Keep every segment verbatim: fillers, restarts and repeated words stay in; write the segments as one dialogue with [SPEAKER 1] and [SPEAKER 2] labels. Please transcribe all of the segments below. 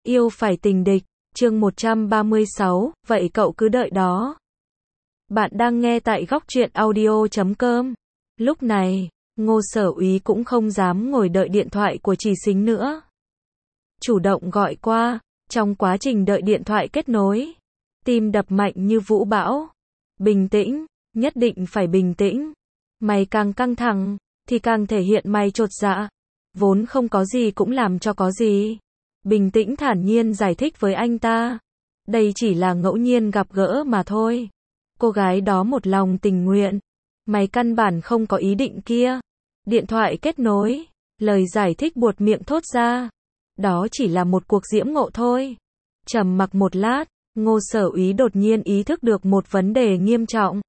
[SPEAKER 1] Yêu phải tình địch, chương một trăm ba mươi sáu, vậy cậu cứ đợi đó. Bạn đang nghe tại góc truyện audio chấm com. Lúc này, Ngô Sở Úy cũng không dám ngồi đợi điện thoại của Trì Xính nữa. Chủ động gọi qua, trong quá trình đợi điện thoại kết nối, tim đập mạnh như vũ bão. Bình tĩnh, nhất định phải bình tĩnh. Mày càng căng thẳng, thì càng thể hiện mày chột dạ. Vốn không có gì cũng làm cho có gì. Bình tĩnh thản nhiên giải thích với anh ta. Đây chỉ là ngẫu nhiên gặp gỡ mà thôi. Cô gái đó một lòng tình nguyện. Mày căn bản không có ý định kia. Điện thoại kết nối. Lời giải thích buột miệng thốt ra. Đó chỉ là một cuộc diễm ngộ thôi. Trầm mặc một lát, Ngô Sở Úy đột nhiên ý thức được một vấn đề nghiêm trọng.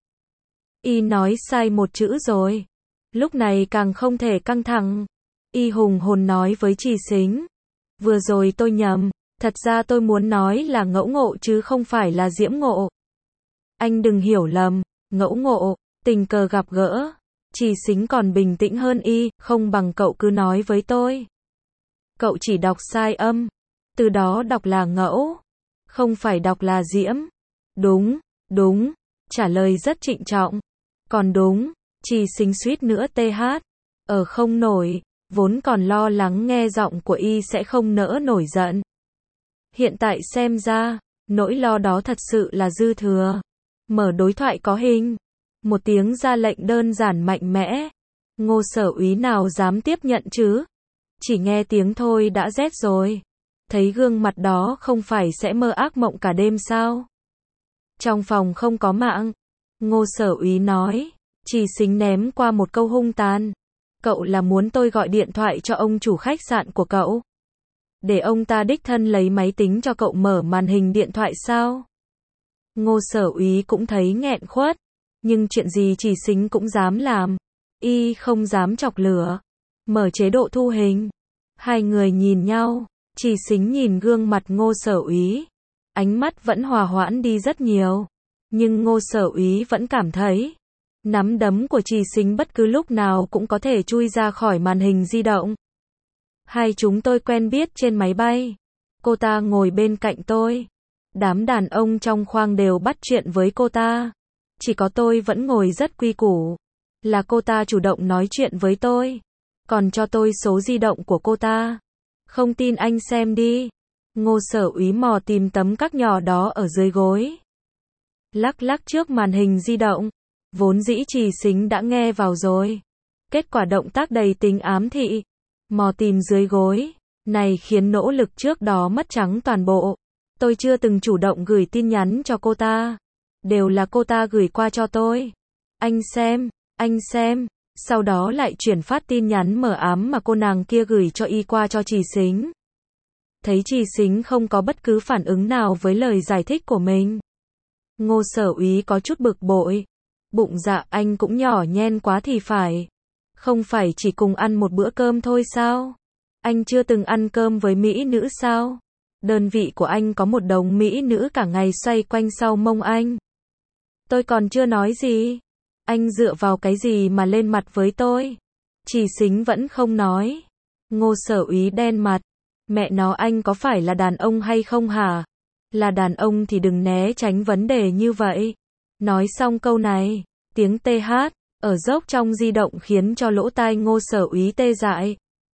[SPEAKER 1] Y nói sai một chữ rồi. Lúc này càng không thể căng thẳng. Y hùng hồn nói với Trì Xính. Vừa rồi tôi nhầm, thật ra tôi muốn nói là ngẫu ngộ chứ không phải là diễm ngộ. Anh đừng hiểu lầm, ngẫu ngộ, tình cờ gặp gỡ. Trì Xính còn bình tĩnh hơn Y, không bằng cậu cứ nói với tôi. Cậu chỉ đọc sai âm, từ đó đọc là ngẫu, không phải đọc là diễm. Đúng, đúng, trả lời rất trịnh trọng. Còn đúng, Trì Xính suýt nữa tê hát, ở không nổi. Vốn còn lo lắng nghe giọng của Y sẽ không nỡ nổi giận. Hiện tại xem ra, nỗi lo đó thật sự là dư thừa. Mở đối thoại có hình. Một tiếng ra lệnh đơn giản mạnh mẽ. Ngô Sở Úy nào dám tiếp nhận chứ? Chỉ nghe tiếng thôi đã rét rồi. Thấy gương mặt đó không phải sẽ mơ ác mộng cả đêm sao? Trong phòng không có mạng. Ngô Sở Úy nói. Trì Xính ném qua một câu hung tàn. Cậu là muốn tôi gọi điện thoại cho ông chủ khách sạn của cậu? Để ông ta đích thân lấy máy tính cho cậu mở màn hình điện thoại sao? Ngô Sở Úy cũng thấy nghẹn khuất. Nhưng chuyện gì Trì Xính cũng dám làm. Y không dám chọc lửa. Mở chế độ thu hình. Hai người nhìn nhau. Trì Xính nhìn gương mặt Ngô Sở Úy. Ánh mắt vẫn hòa hoãn đi rất nhiều. Nhưng Ngô Sở Úy vẫn cảm thấy nắm đấm của Trì Xính bất cứ lúc nào cũng có thể chui ra khỏi màn hình di động. Hai chúng tôi quen biết trên máy bay. Cô ta ngồi bên cạnh tôi. Đám đàn ông trong khoang đều bắt chuyện với cô ta. Chỉ có tôi vẫn ngồi rất quy củ. Là cô ta chủ động nói chuyện với tôi. Còn cho tôi số di động của cô ta. Không tin anh xem đi. Ngô Sở Úy mò tìm tấm các nhỏ đó ở dưới gối. Lắc lắc trước màn hình di động. Vốn dĩ Trì Xính đã nghe vào rồi. Kết quả động tác đầy tính ám thị. Mò tìm dưới gối. Này khiến nỗ lực trước đó mất trắng toàn bộ. Tôi chưa từng chủ động gửi tin nhắn cho cô ta. Đều là cô ta gửi qua cho tôi. Anh xem, anh xem. Sau đó lại chuyển phát tin nhắn mờ ám mà cô nàng kia gửi cho Y qua cho Trì Xính. Thấy Trì Xính không có bất cứ phản ứng nào với lời giải thích của mình. Ngô Sở Úy có chút bực bội. Bụng dạ anh cũng nhỏ nhen quá thì phải. Không phải chỉ cùng ăn một bữa cơm thôi sao? Anh chưa từng ăn cơm với mỹ nữ sao? Đơn vị của anh có một đống mỹ nữ cả ngày xoay quanh sau mông anh. Tôi còn chưa nói gì. Anh dựa vào cái gì mà lên mặt với tôi? Trì Xính vẫn không nói. Ngô Sở Úy đen mặt. Mẹ nó anh có phải là đàn ông hay không hả? Là đàn ông thì đừng né tránh vấn đề như vậy. Nói xong câu này, tiếng tê hát ở dốc trong di động khiến cho lỗ tai Ngô Sở Úy tê dại.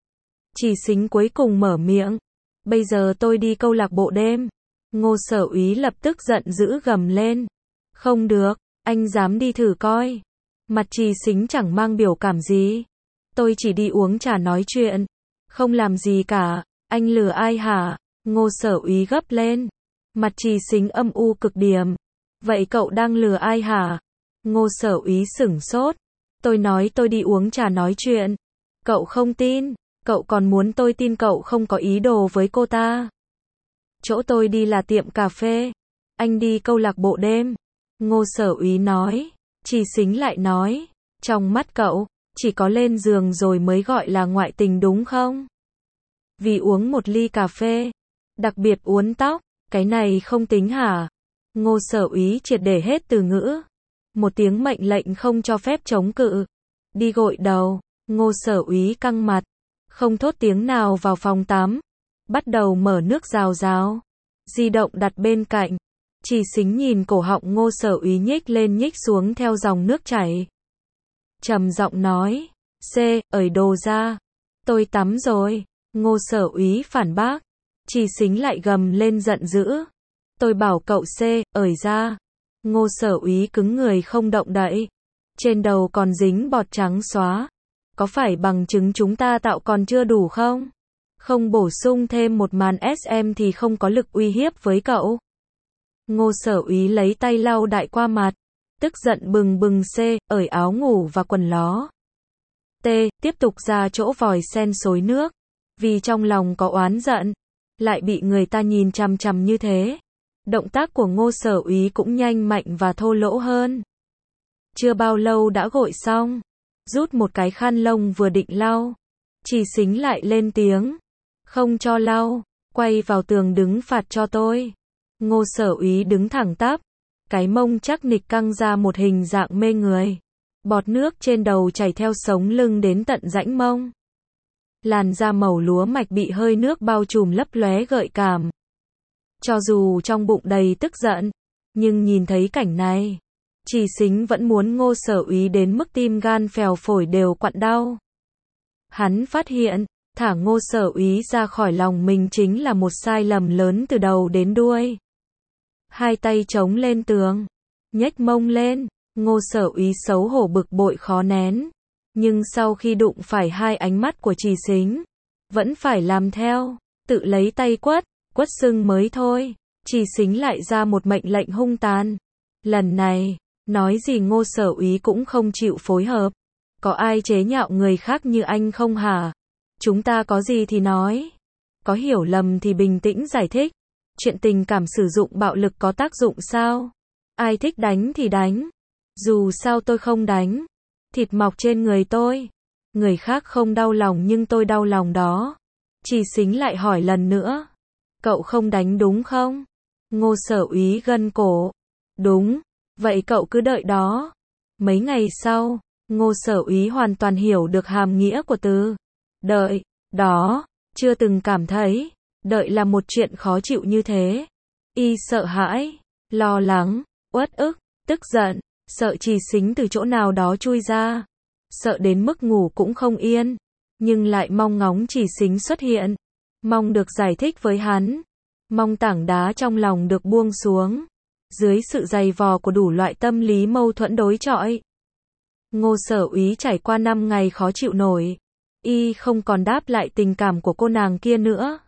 [SPEAKER 1] Trì Xính cuối cùng mở miệng. Bây giờ tôi đi câu lạc bộ đêm. Ngô Sở Úy lập tức giận dữ gầm lên. Không được, anh dám đi thử coi. Mặt Trì Xính chẳng mang biểu cảm gì. Tôi chỉ đi uống trà nói chuyện. Không làm gì cả. Anh lừa ai hả? Ngô Sở Úy gấp lên. Mặt Trì Xính âm u cực điểm. Vậy cậu đang lừa ai hả? Ngô Sở Úy sửng sốt. Tôi nói tôi đi uống trà nói chuyện. Cậu không tin. Cậu còn muốn tôi tin cậu không có ý đồ với cô ta. Chỗ tôi đi là tiệm cà phê. Anh đi câu lạc bộ đêm. Ngô Sở Úy nói. Trì Xính lại nói. Trong mắt cậu, chỉ có lên giường rồi mới gọi là ngoại tình đúng không? Vì uống một ly cà phê. Đặc biệt uốn tóc. Cái này không tính hả? Ngô Sở Úy triệt để hết từ ngữ. Một tiếng mệnh lệnh không cho phép chống cự. Đi gội đầu. Ngô Sở Úy căng mặt. Không thốt tiếng nào vào phòng tắm. bắt đầu mở nước rào rào. Di động đặt bên cạnh. Chỉ Xính nhìn cổ họng Ngô Sở Úy nhích lên nhích xuống theo dòng nước chảy. Trầm giọng nói, C, ởi đồ ra. Tôi tắm rồi. Ngô Sở Úy phản bác. Chỉ Xính lại gầm lên giận dữ. Tôi bảo cậu C, ởi ra. Ngô Sở Úy cứng người không động đậy. Trên đầu còn dính bọt trắng xóa. Có phải bằng chứng chúng ta tạo còn chưa đủ không? Không bổ sung thêm một màn ét em thì không có lực uy hiếp với cậu. Ngô Sở Úy lấy tay lau đại qua mặt. Tức giận bừng bừng C, ởi áo ngủ và quần ló. T, tiếp tục ra chỗ vòi sen xối nước. Vì trong lòng có oán giận. Lại bị người ta nhìn chằm chằm như thế. Động tác của Ngô Sở Úy cũng nhanh mạnh và thô lỗ hơn. Chưa bao lâu đã gội xong. Rút một cái khăn lông vừa định lau. Chỉ Xính lại lên tiếng. Không cho lau. Quay vào tường đứng phạt cho tôi. Ngô Sở Úy đứng thẳng tắp. Cái mông chắc nịch căng ra một hình dạng mê người. Bọt nước trên đầu chảy theo sống lưng đến tận rãnh mông. Làn da màu lúa mạch bị hơi nước bao trùm lấp lóe gợi cảm. Cho dù trong bụng đầy tức giận, nhưng nhìn thấy cảnh này, Chỉ Xính vẫn muốn Ngô Sở Úy đến mức tim gan phèo phổi đều quặn đau. Hắn phát hiện, thả Ngô Sở Úy ra khỏi lòng mình chính là một sai lầm lớn từ đầu đến đuôi. Hai tay chống lên tường, nhếch mông lên, Ngô Sở Úy xấu hổ bực bội khó nén. Nhưng sau khi đụng phải hai ánh mắt của Chỉ Xính, vẫn phải làm theo, tự lấy tay quất, quất sưng mới thôi. Chỉ Xính lại ra một mệnh lệnh hung tàn. Lần này, nói gì Ngô Sở Úy cũng không chịu phối hợp. Có ai chế nhạo người khác như anh không hả? Chúng ta có gì thì nói. Có hiểu lầm thì bình tĩnh giải thích. Chuyện tình cảm sử dụng bạo lực có tác dụng sao? Ai thích đánh thì đánh. Dù sao tôi không đánh. Thịt mọc trên người tôi. Người khác không đau lòng nhưng tôi đau lòng đó. Chỉ Xính lại hỏi lần nữa. Cậu không đánh đúng không? Ngô Sở Úy gân cổ. Đúng. Vậy cậu cứ đợi đó. Mấy ngày sau, Ngô Sở Úy hoàn toàn hiểu được hàm nghĩa của từ đợi đó. Chưa từng cảm thấy đợi là một chuyện khó chịu như thế. Y sợ hãi, lo lắng, uất ức, tức giận, sợ Chỉ Xính từ chỗ nào đó chui ra, sợ đến mức ngủ cũng không yên, nhưng lại mong ngóng Chỉ Xính xuất hiện, mong được giải thích với hắn, mong tảng đá trong lòng được buông xuống, dưới sự dày vò của đủ loại tâm lý mâu thuẫn đối chọi. Ngô Sở Úy trải qua năm ngày khó chịu nổi, y không còn đáp lại tình cảm của cô nàng kia nữa.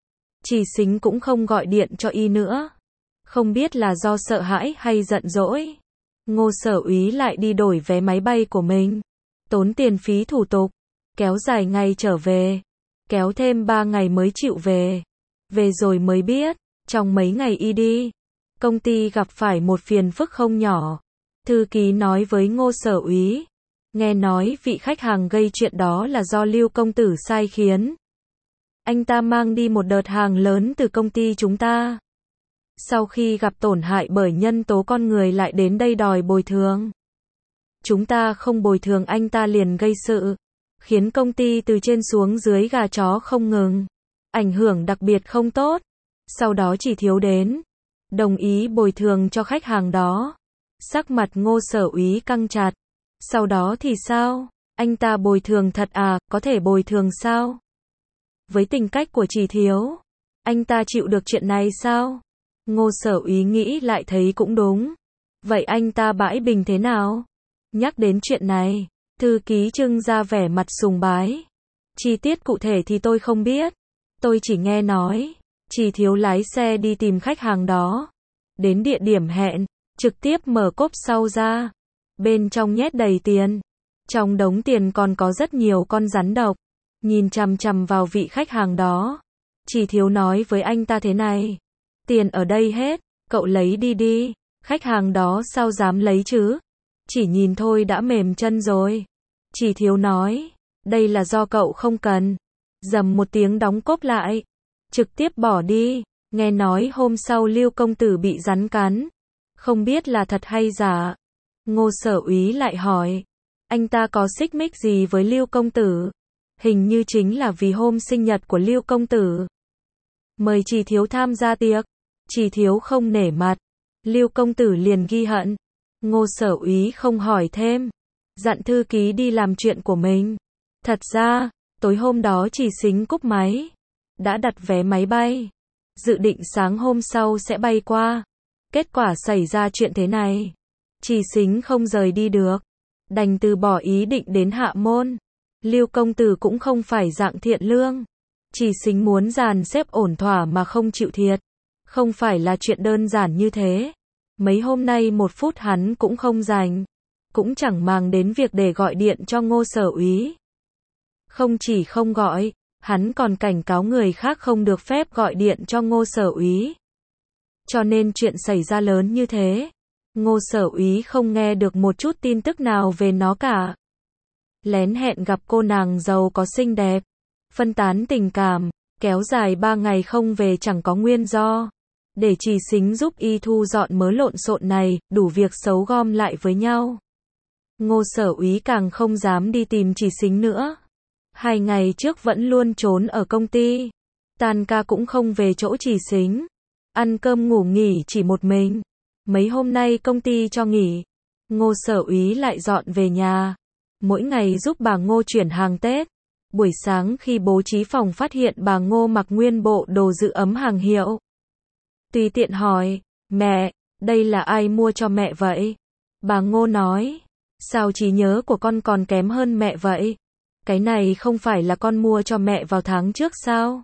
[SPEAKER 1] Chỉ Xính cũng không gọi điện cho y nữa. Không biết là do sợ hãi hay giận dỗi. Ngô Sở Úy lại đi đổi vé máy bay của mình. Tốn tiền phí thủ tục. Kéo dài ngày trở về. Kéo thêm ba ngày mới chịu về. Về rồi mới biết, trong mấy ngày y đi, công ty gặp phải một phiền phức không nhỏ. Thư ký nói với Ngô Sở Úy. Nghe nói vị khách hàng gây chuyện đó là do Lưu công tử sai khiến. Anh ta mang đi một đợt hàng lớn từ công ty chúng ta. Sau khi gặp tổn hại bởi nhân tố con người lại đến đây đòi bồi thường. Chúng ta không bồi thường anh ta liền gây sự, khiến công ty từ trên xuống dưới gà chó không ngừng. Ảnh hưởng đặc biệt không tốt. Sau đó chỉ thiếu đến đồng ý bồi thường cho khách hàng đó. Sắc mặt Ngô Sở Úy căng chặt. Sau đó thì sao? Anh ta bồi thường thật à? Có thể bồi thường sao? Với tình cách của Chỉ thiếu, anh ta chịu được chuyện này sao? Ngô Sở Úy nghĩ lại thấy cũng đúng. Vậy anh ta bãi bình thế nào? Nhắc đến chuyện này, thư ký trưng ra vẻ mặt sùng bái. Chi tiết cụ thể thì tôi không biết. Tôi chỉ nghe nói, Chỉ thiếu lái xe đi tìm khách hàng đó. Đến địa điểm hẹn, trực tiếp mở cốp sau ra. Bên trong nhét đầy tiền. Trong đống tiền còn có rất nhiều con rắn độc. Nhìn chằm chằm vào vị khách hàng đó. Chỉ thiếu nói với anh ta thế này. Tiền ở đây hết, cậu lấy đi đi. Khách hàng đó sao dám lấy chứ? Chỉ nhìn thôi đã mềm chân rồi. Chỉ thiếu nói. Đây là do cậu không cần. Dầm một tiếng đóng cốp lại. Trực tiếp bỏ đi. Nghe nói hôm sau Lưu công tử bị rắn cắn. Không biết là thật hay giả. Ngô Sở Úy lại hỏi. Anh ta có xích mích gì với Lưu công tử? Hình như chính là vì hôm sinh nhật của Lưu công tử. mời Chỉ thiếu tham gia tiệc. Chỉ thiếu không nể mặt. Lưu công tử liền ghi hận. Ngô Sở Úy không hỏi thêm, dặn thư ký đi làm chuyện của mình. Thật ra, tối hôm đó Chỉ Sính cúp máy, đã đặt vé máy bay, dự định sáng hôm sau sẽ bay qua. Kết quả xảy ra chuyện thế này, Chỉ Sính không rời đi được, đành từ bỏ ý định đến Hạ Môn. Lưu công tử cũng không phải dạng thiện lương, Chỉ Sính muốn dàn xếp ổn thỏa mà không chịu thiệt, không phải là chuyện đơn giản như thế. Mấy hôm nay một phút hắn cũng không dành, cũng chẳng màng đến việc để gọi điện cho Ngô Sở Úy. Không chỉ không gọi, hắn còn cảnh cáo người khác không được phép gọi điện cho Ngô Sở Úy. Cho nên chuyện xảy ra lớn như thế, Ngô Sở Úy không nghe được một chút tin tức nào về nó cả. Lén hẹn gặp cô nàng giàu có xinh đẹp, phân tán tình cảm, kéo dài ba ngày không về chẳng có nguyên do. Để Chỉ Sính giúp y thu dọn mớ lộn xộn này, đủ việc xấu gom lại với nhau. Ngô Sở Úy càng không dám đi tìm Chỉ Sính nữa. Hai ngày trước vẫn luôn trốn ở công ty, tan ca cũng không về chỗ Chỉ Sính, ăn cơm ngủ nghỉ chỉ một mình. Mấy hôm nay công ty cho nghỉ, Ngô Sở Úy lại dọn về nhà, mỗi ngày giúp bà Ngô chuyển hàng Tết. Buổi sáng khi bố trí phòng phát hiện bà Ngô mặc nguyên bộ đồ giữ ấm hàng hiệu. Tùy tiện hỏi, mẹ, đây là ai mua cho mẹ vậy? Bà Ngô nói, sao trí nhớ của con còn kém hơn mẹ vậy? Cái này không phải là con mua cho mẹ vào tháng trước sao?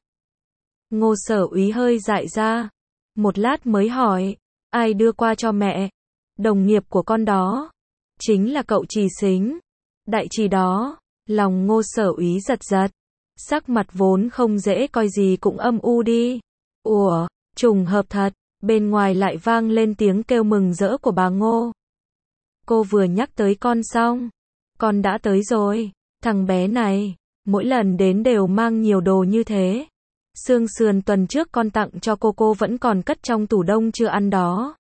[SPEAKER 1] Ngô Sở Úy hơi dại ra, một lát mới hỏi, ai đưa qua cho mẹ? Đồng nghiệp của con đó, chính là cậu Chỉ Sính. Đại Chỉ đó, lòng Ngô Sở Úy giật giật, sắc mặt vốn không dễ coi gì cũng âm u đi. Ủa, trùng hợp thật, bên ngoài lại vang lên tiếng kêu mừng rỡ của bà Ngô. Cô vừa nhắc tới con xong, con đã tới rồi. Thằng bé này, mỗi lần đến đều mang nhiều đồ như thế. Xương sườn tuần trước con tặng cho cô cô vẫn còn cất trong tủ đông chưa ăn đó.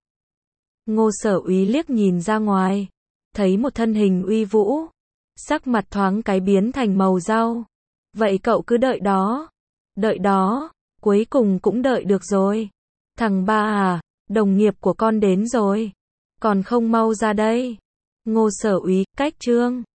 [SPEAKER 1] Ngô Sở Úy liếc nhìn ra ngoài, thấy một thân hình uy vũ, sắc mặt thoáng cái biến thành màu rau. Vậy cậu cứ đợi đó. Đợi đó, cuối cùng cũng đợi được rồi. Thằng ba à, đồng nghiệp của con đến rồi, còn không mau ra đây. Ngô Sở Úy, cách chương